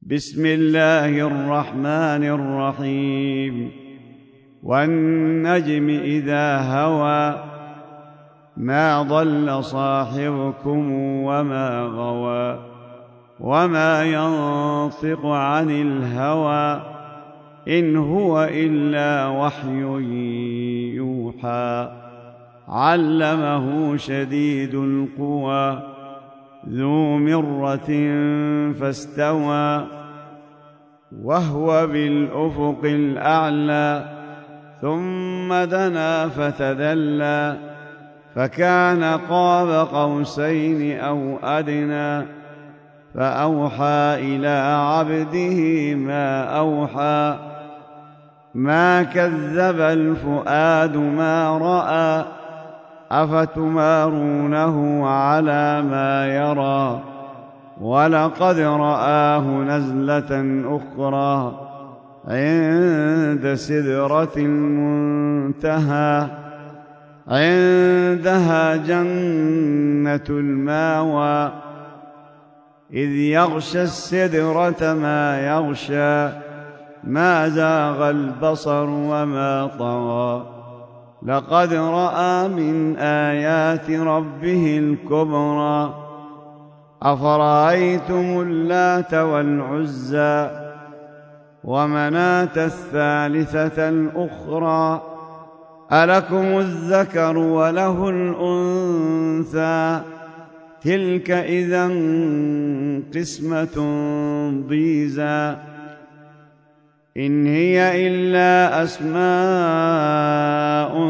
بسم الله الرحمن الرحيم والنجم إذا هوى ما ضل صاحبكم وما غوى وما ينطق عن الهوى إن هو إلا وحي يوحى علمه شديد القوى ذو مرة فاستوى وهو بالأفق الأعلى ثم دنا فتدلى فكان قاب قوسين أو أدنى فأوحى إلى عبده ما أوحى ما كذب الفؤاد ما رأى أفتمارونه على ما يرى ولقد رآه نزلة أخرى عند سدرة المنتهى عندها جنة الماوى إذ يغشى السدرة ما يغشى ما زاغ البصر وما طغى لقد رأى من آيات ربه الكبرى أفرأيتم اللات والعزى ومناة الثالثة الأخرى ألكم الذكر وله الأنثى تلك إذا قسمة ضيزى إن هي إلا أسماء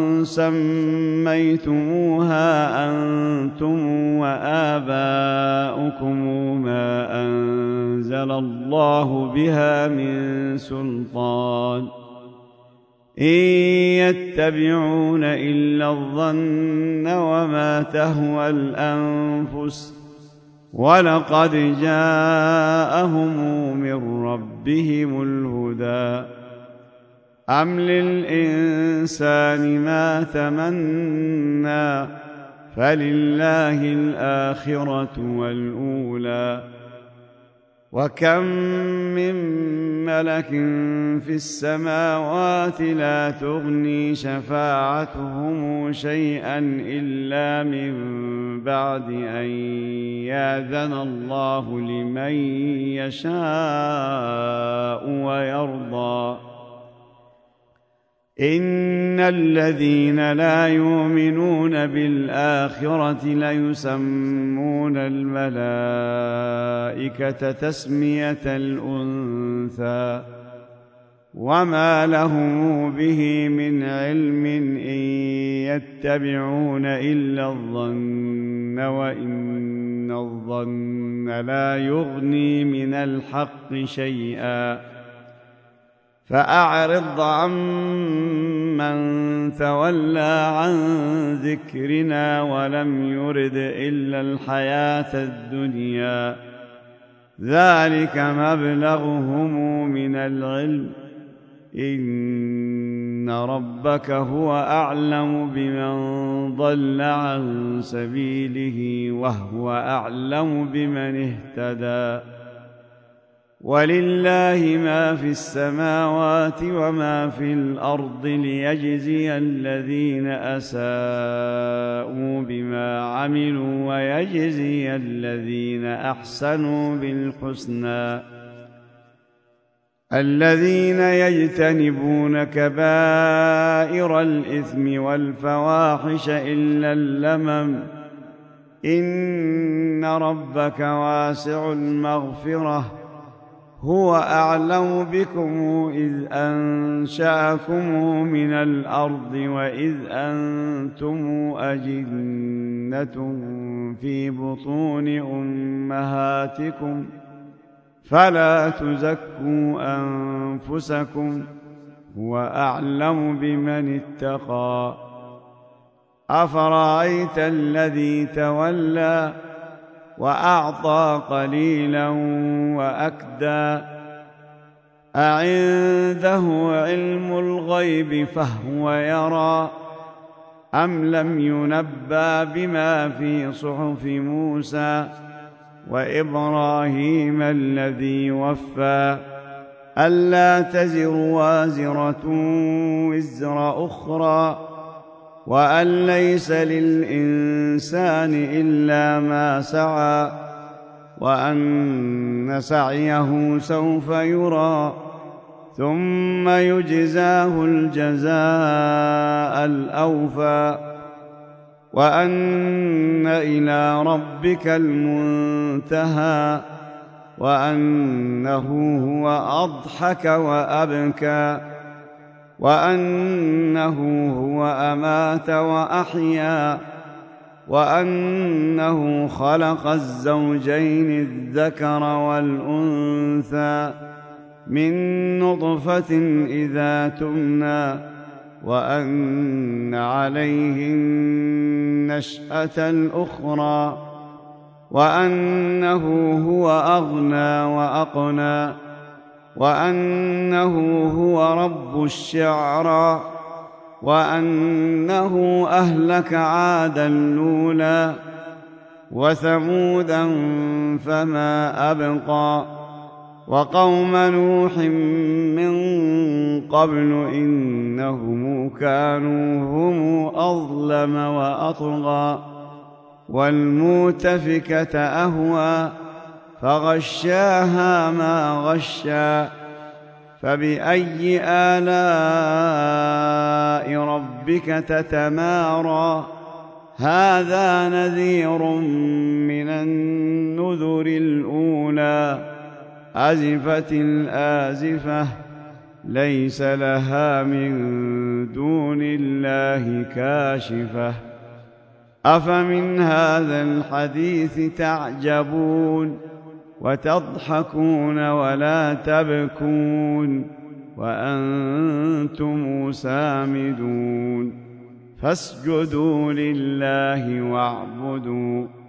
سميتموها أنتم وآباؤكم ما أنزل الله بها من سلطان إن يتبعون إلا الظن وما تهوى الأنفس ولقد جاءهم من ربهم الهدى أم للإنسان ما تمنى فلله الآخرة والأولى وكم من ملك في السماوات لا تغني شفاعتهم شيئا إلا من بعد أن يأذن الله لمن يشاء ويرضى إن الذين لا يؤمنون بالآخرة ليسمون الملائكة تسمية الأنثى وما لهم به من علم إن يتبعون إلا الظن وإن الظن لا يغني من الحق شيئا فأعرض عمن تولى عن ذكرنا ولم يرد إلا الحياة الدنيا ذلك مبلغهم من العلم إن ربك هو أعلم بمن ضل عن سبيله وهو أعلم بمن اهتدى ولله ما في السماوات وما في الأرض ليجزي الذين أساءوا بما عملوا ويجزي الذين أحسنوا بالحسنى الذين يجتنبون كبائر الإثم والفواحش إلا اللمم إن ربك واسع المغفرة هو أعلم بكم إذ أنشأكم من الأرض وإذ أنتم أجنة في بطون أمهاتكم فلا تزكوا أنفسكم هو أعلم بمن اتقى أفرأيت الذي تولى وأعطى قليلا وأكدى أعنده علم الغيب فهو يرى أم لم ينبأ بما في صحف موسى وإبراهيم الذي وفى ألا تزر وازرة وزر أخرى وأن ليس للإنسان إلا ما سعى وأن سعيه سوف يرى ثم يجزاه الجزاء الأوفى وأن إلى ربك المنتهى وأنه هو أضحك وأبكى وأنه هو أمات وأحيا وأنه خلق الزوجين الذكر والأنثى من نطفة إذا تمنى وأن عليه النشأة الأخرى وأنه هو أغنى وأقنى وأنه هو رب الشعرى وأنه أهلك عادا الأولى وثمودا فما أبقى وقوم نوح من قبل إنهم كانوا هم أظلم وأطغى والمؤتفكة أهوى فغشاها ما غشى فبأي آلاء ربك تتمارى هذا نذير من النذر الأولى أزفت الآزفة ليس لها من دون الله كاشفة أفمن هذا الحديث تعجبون وتضحكون ولا تبكون وأنتم سامدون فاسجدوا لله واعبدوا